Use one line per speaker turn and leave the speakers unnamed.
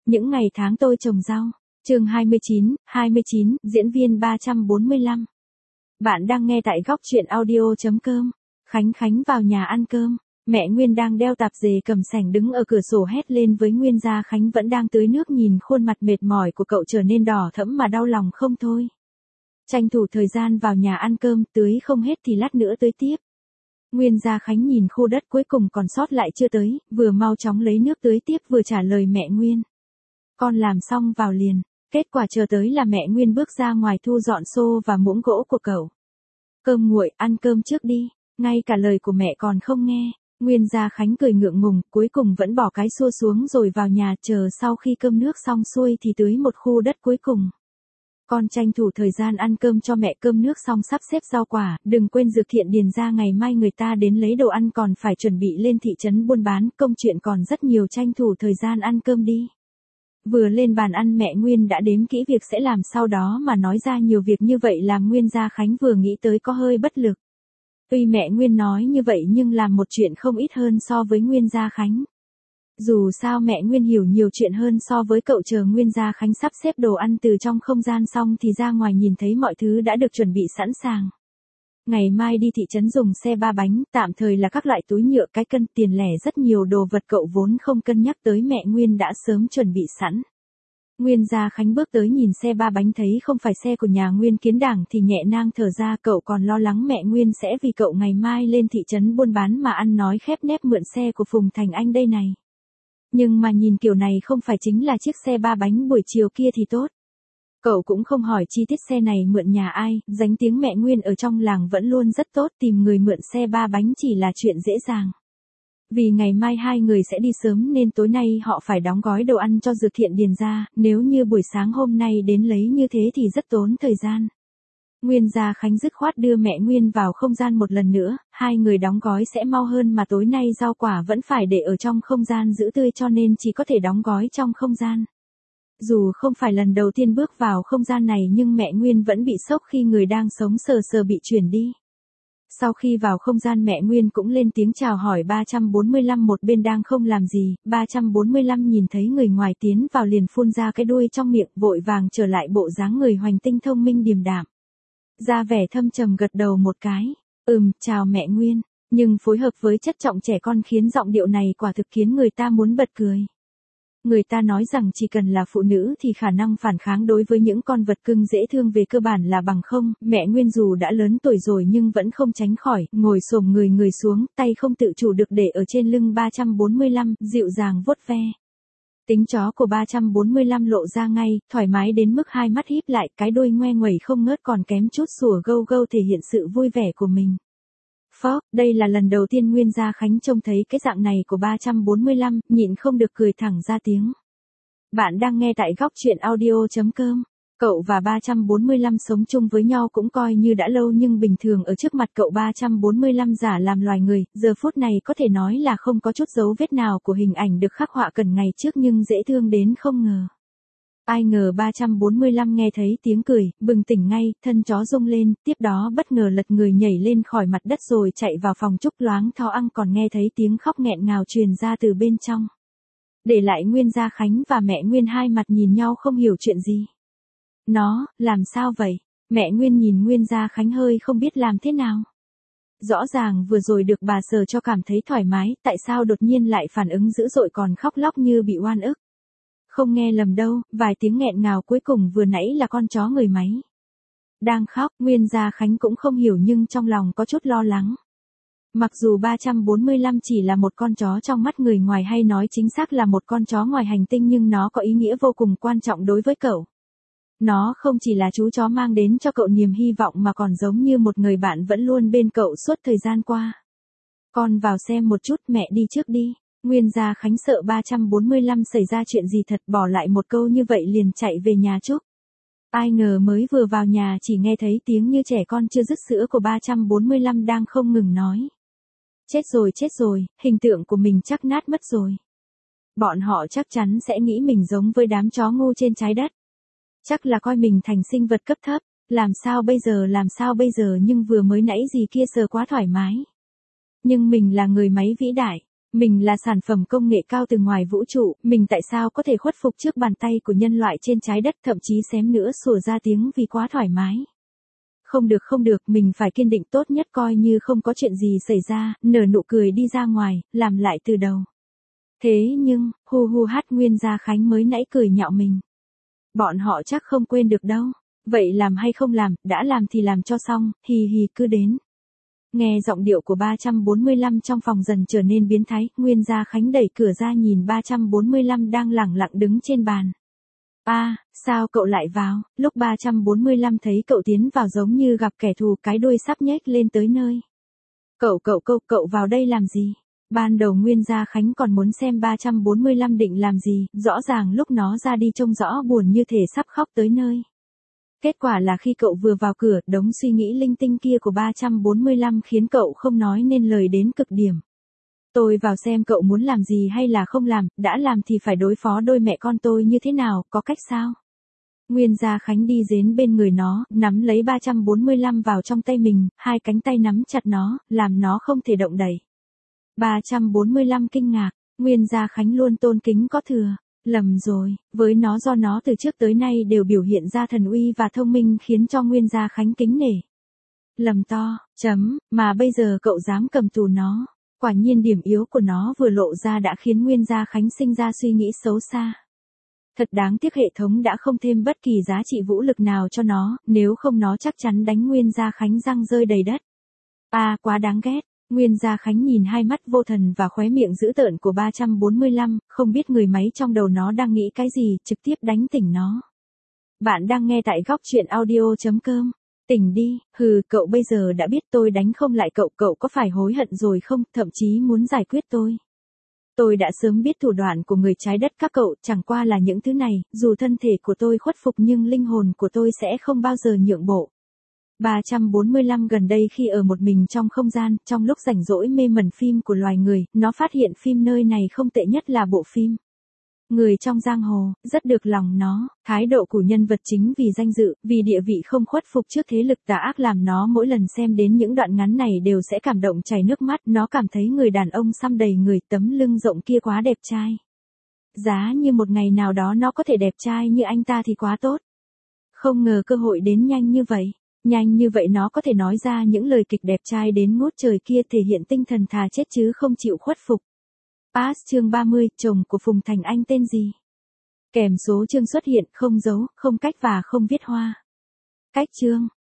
Những ngày tháng tôi trồng rau. Chương 29, diễn viên 345. Bạn đang nghe tại góc truyện audio.com. Khánh vào nhà ăn cơm. Mẹ Nguyên đang đeo tạp dề cầm sành đứng ở cửa sổ hét lên với Nguyên. Gia Khánh vẫn đang tưới nước nhìn khuôn mặt mệt mỏi của cậu trở nên đỏ thẫm mà đau lòng không thôi. Tranh thủ thời gian vào nhà ăn cơm, tưới không hết thì lát nữa tưới tiếp. Nguyên Gia Khánh nhìn khu đất cuối cùng còn sót lại chưa tới, vừa mau chóng lấy nước tưới tiếp vừa trả lời mẹ Nguyên. Con làm xong vào liền. Kết quả chờ tới là mẹ Nguyên bước ra ngoài thu dọn xô và muỗng gỗ của cậu. Cơm nguội, ăn cơm trước đi. Ngay cả lời của mẹ còn không nghe. Nguyên Gia Khánh cười ngượng ngùng, cuối cùng vẫn bỏ cái xô xuống rồi vào nhà chờ sau khi cơm nước xong xuôi thì tưới một khu đất cuối cùng. Con tranh thủ thời gian ăn cơm cho mẹ, cơm nước xong sắp xếp rau quả, đừng quên dược thiện điền ra ngày mai người ta đến lấy đồ ăn còn phải chuẩn bị lên thị trấn buôn bán, công chuyện còn rất nhiều, tranh thủ thời gian ăn cơm đi. Vừa lên bàn ăn mẹ Nguyên đã đếm kỹ việc sẽ làm, sau đó mà nói ra nhiều việc như vậy làm Nguyên Gia Khánh vừa nghĩ tới có hơi bất lực. Tuy mẹ Nguyên nói như vậy nhưng làm một chuyện không ít hơn so với Nguyên Gia Khánh. Dù sao mẹ Nguyên hiểu nhiều chuyện hơn so với cậu. Chờ Nguyên Gia Khánh sắp xếp đồ ăn từ trong không gian xong thì ra ngoài nhìn thấy mọi thứ đã được chuẩn bị sẵn sàng. Ngày mai đi thị trấn dùng xe 3 bánh, tạm thời là các loại túi nhựa, cái cân, tiền lẻ, rất nhiều đồ vật cậu vốn không cân nhắc tới mẹ Nguyên đã sớm chuẩn bị sẵn. Nguyên Gia Khánh bước tới nhìn xe 3 bánh thấy không phải xe của nhà Nguyên Kiến Đảng thì nhẹ nang thở ra, cậu còn lo lắng mẹ Nguyên sẽ vì cậu ngày mai lên thị trấn buôn bán mà ăn nói khép nép mượn xe của Phùng Thành Anh đây này. Nhưng mà nhìn kiểu này không phải chính là chiếc xe 3 bánh buổi chiều kia thì tốt. Cậu cũng không hỏi chi tiết xe này mượn nhà ai, danh tiếng mẹ Nguyên ở trong làng vẫn luôn rất tốt, tìm người mượn xe 3 bánh chỉ là chuyện dễ dàng. Vì ngày mai hai người sẽ đi sớm nên tối nay họ phải đóng gói đồ ăn cho dược thiện điền ra, nếu như buổi sáng hôm nay đến lấy như thế thì rất tốn thời gian. Nguyên Gia Khánh dứt khoát đưa mẹ Nguyên vào không gian một lần nữa, hai người đóng gói sẽ mau hơn mà tối nay rau quả vẫn phải để ở trong không gian giữ tươi cho nên chỉ có thể đóng gói trong không gian. Dù không phải lần đầu tiên bước vào không gian này nhưng mẹ Nguyên vẫn bị sốc khi người đang sống sờ sờ bị chuyển đi. Sau khi vào không gian mẹ Nguyên cũng lên tiếng chào hỏi 345, một bên đang không làm gì, 345 nhìn thấy người ngoài tiến vào liền phun ra cái đuôi trong miệng, vội vàng trở lại bộ dáng người hoành tinh thông minh điềm đạm. Ra vẻ thâm trầm gật đầu một cái, chào mẹ Nguyên, nhưng phối hợp với chất giọng trẻ con khiến giọng điệu này quả thực khiến người ta muốn bật cười. Người ta nói rằng chỉ cần là phụ nữ thì khả năng phản kháng đối với những con vật cưng dễ thương về cơ bản là bằng không. Mẹ Nguyên dù đã lớn tuổi rồi nhưng vẫn không tránh khỏi, ngồi xổm người xuống, tay không tự chủ được để ở trên lưng 345, dịu dàng vuốt ve. Tính chó của 345 lộ ra ngay, thoải mái đến mức hai mắt híp lại, cái đuôi ngoe nguẩy không ngớt còn kém chút sủa gâu gâu thể hiện sự vui vẻ của mình. Phó, đây là lần đầu tiên Nguyên Gia Khánh trông thấy cái dạng này của 345, nhịn không được cười thẳng ra tiếng. Bạn đang nghe tại góc truyện audio.com. Cậu và 345 sống chung với nhau cũng coi như đã lâu nhưng bình thường ở trước mặt cậu 345 giả làm loài người, giờ phút này có thể nói là không có chút dấu vết nào của hình ảnh được khắc họa cần ngày trước nhưng dễ thương đến không ngờ. Ai ngờ 345 nghe thấy tiếng cười, bừng tỉnh ngay, thân chó rung lên, tiếp đó bất ngờ lật người nhảy lên khỏi mặt đất rồi chạy vào phòng trúc, loáng thoáng còn nghe thấy tiếng khóc nghẹn ngào truyền ra từ bên trong. Để lại Nguyên Gia Khánh và mẹ Nguyên hai mặt nhìn nhau không hiểu chuyện gì. Nó, làm sao vậy? Mẹ Nguyên nhìn Nguyên Gia Khánh hơi không biết làm thế nào. Rõ ràng vừa rồi được bà sờ cho cảm thấy thoải mái, tại sao đột nhiên lại phản ứng dữ dội còn khóc lóc như bị oan ức? Không nghe lầm đâu, vài tiếng nghẹn ngào cuối cùng vừa nãy là con chó người máy đang khóc. Nguyên Gia Khánh cũng không hiểu nhưng trong lòng có chút lo lắng. Mặc dù 345 chỉ là một con chó trong mắt người ngoài, hay nói chính xác là một con chó ngoài hành tinh, nhưng nó có ý nghĩa vô cùng quan trọng đối với cậu. Nó không chỉ là chú chó mang đến cho cậu niềm hy vọng mà còn giống như một người bạn vẫn luôn bên cậu suốt thời gian qua. Con vào xem một chút, mẹ đi trước đi. Nguyên Gia Khánh sợ 345 xảy ra chuyện gì thật, bỏ lại một câu như vậy liền chạy về nhà chúc. Ai ngờ mới vừa vào nhà chỉ nghe thấy tiếng như trẻ con chưa dứt sữa của 345 đang không ngừng nói. Chết rồi, hình tượng của mình chắc nát mất rồi. Bọn họ chắc chắn sẽ nghĩ mình giống với đám chó ngu trên trái đất. Chắc là coi mình thành sinh vật cấp thấp, làm sao bây giờ, nhưng vừa mới nãy gì kia sờ quá thoải mái. Nhưng mình là người máy vĩ đại. Mình là sản phẩm công nghệ cao từ ngoài vũ trụ, mình tại sao có thể khuất phục trước bàn tay của nhân loại trên trái đất, thậm chí xém nữa sủa ra tiếng vì quá thoải mái. Không được, mình phải kiên định, tốt nhất coi như không có chuyện gì xảy ra, nở nụ cười đi ra ngoài, làm lại từ đầu. Thế nhưng, hát Nguyên Gia Khánh mới nãy cười nhạo mình. Bọn họ chắc không quên được đâu. Vậy làm hay không làm, đã làm thì làm cho xong, hì hì cứ đến. Nghe giọng điệu của 345 trong phòng dần trở nên biến thái, Nguyên Gia Khánh đẩy cửa ra nhìn 345 đang lẳng lặng đứng trên bàn. Sao cậu lại vào? Lúc 345 thấy cậu tiến vào giống như gặp kẻ thù, cái đuôi sắp nhếch lên tới nơi. Cậu vào đây làm gì? Ban đầu Nguyên Gia Khánh còn muốn xem 345 định làm gì, rõ ràng lúc nó ra đi trông rõ buồn như thể sắp khóc tới nơi. Kết quả là khi cậu vừa vào cửa, đống suy nghĩ linh tinh kia của 345 khiến cậu không nói nên lời đến cực điểm. Tôi vào xem cậu muốn làm gì hay là không làm, đã làm thì phải đối phó đôi mẹ con tôi như thế nào, có cách sao? Nguyên Gia Khánh đi đến bên người nó, nắm lấy 345 vào trong tay mình, hai cánh tay nắm chặt nó, làm nó không thể động đậy. 345 kinh ngạc, Nguyên Gia Khánh luôn tôn kính có thừa. Lầm rồi, với nó do nó từ trước tới nay đều biểu hiện ra thần uy và thông minh khiến cho Nguyên Gia Khánh kính nể. Lầm to, mà bây giờ cậu dám cầm tù nó. Quả nhiên điểm yếu của nó vừa lộ ra đã khiến Nguyên Gia Khánh sinh ra suy nghĩ xấu xa. Thật đáng tiếc hệ thống đã không thêm bất kỳ giá trị vũ lực nào cho nó, nếu không nó chắc chắn đánh Nguyên Gia Khánh răng rơi đầy đất. Quá đáng ghét. Nguyên Gia Khánh nhìn hai mắt vô thần và khóe miệng dữ tợn của 345, không biết người máy trong đầu nó đang nghĩ cái gì, trực tiếp đánh tỉnh nó. Bạn đang nghe tại góc truyện audio.com. Tỉnh đi, cậu bây giờ đã biết tôi đánh không lại cậu, cậu có phải hối hận rồi không, thậm chí muốn giải quyết tôi. Tôi đã sớm biết thủ đoạn của người trái đất các cậu, chẳng qua là những thứ này, dù thân thể của tôi khuất phục nhưng linh hồn của tôi sẽ không bao giờ nhượng bộ. 345 gần đây khi ở một mình trong không gian, trong lúc rảnh rỗi mê mẩn phim của loài người, nó phát hiện phim nơi này không tệ nhất là bộ phim Người trong giang hồ, rất được lòng nó, thái độ của nhân vật chính vì danh dự, vì địa vị không khuất phục trước thế lực tà ác làm nó mỗi lần xem đến những đoạn ngắn này đều sẽ cảm động chảy nước mắt, nó cảm thấy người đàn ông xăm đầy người, tấm lưng rộng kia quá đẹp trai. Giá như một ngày nào đó nó có thể đẹp trai như anh ta thì quá tốt. Không ngờ cơ hội đến nhanh như vậy. Nhanh như vậy nó có thể nói ra những lời kịch đẹp trai đến ngút trời kia, thể hiện tinh thần thà chết chứ không chịu khuất phục. Chương 30, chồng của Phùng Thành Anh tên gì? Kèm số chương xuất hiện, không dấu, không cách và không viết hoa. Cách chương.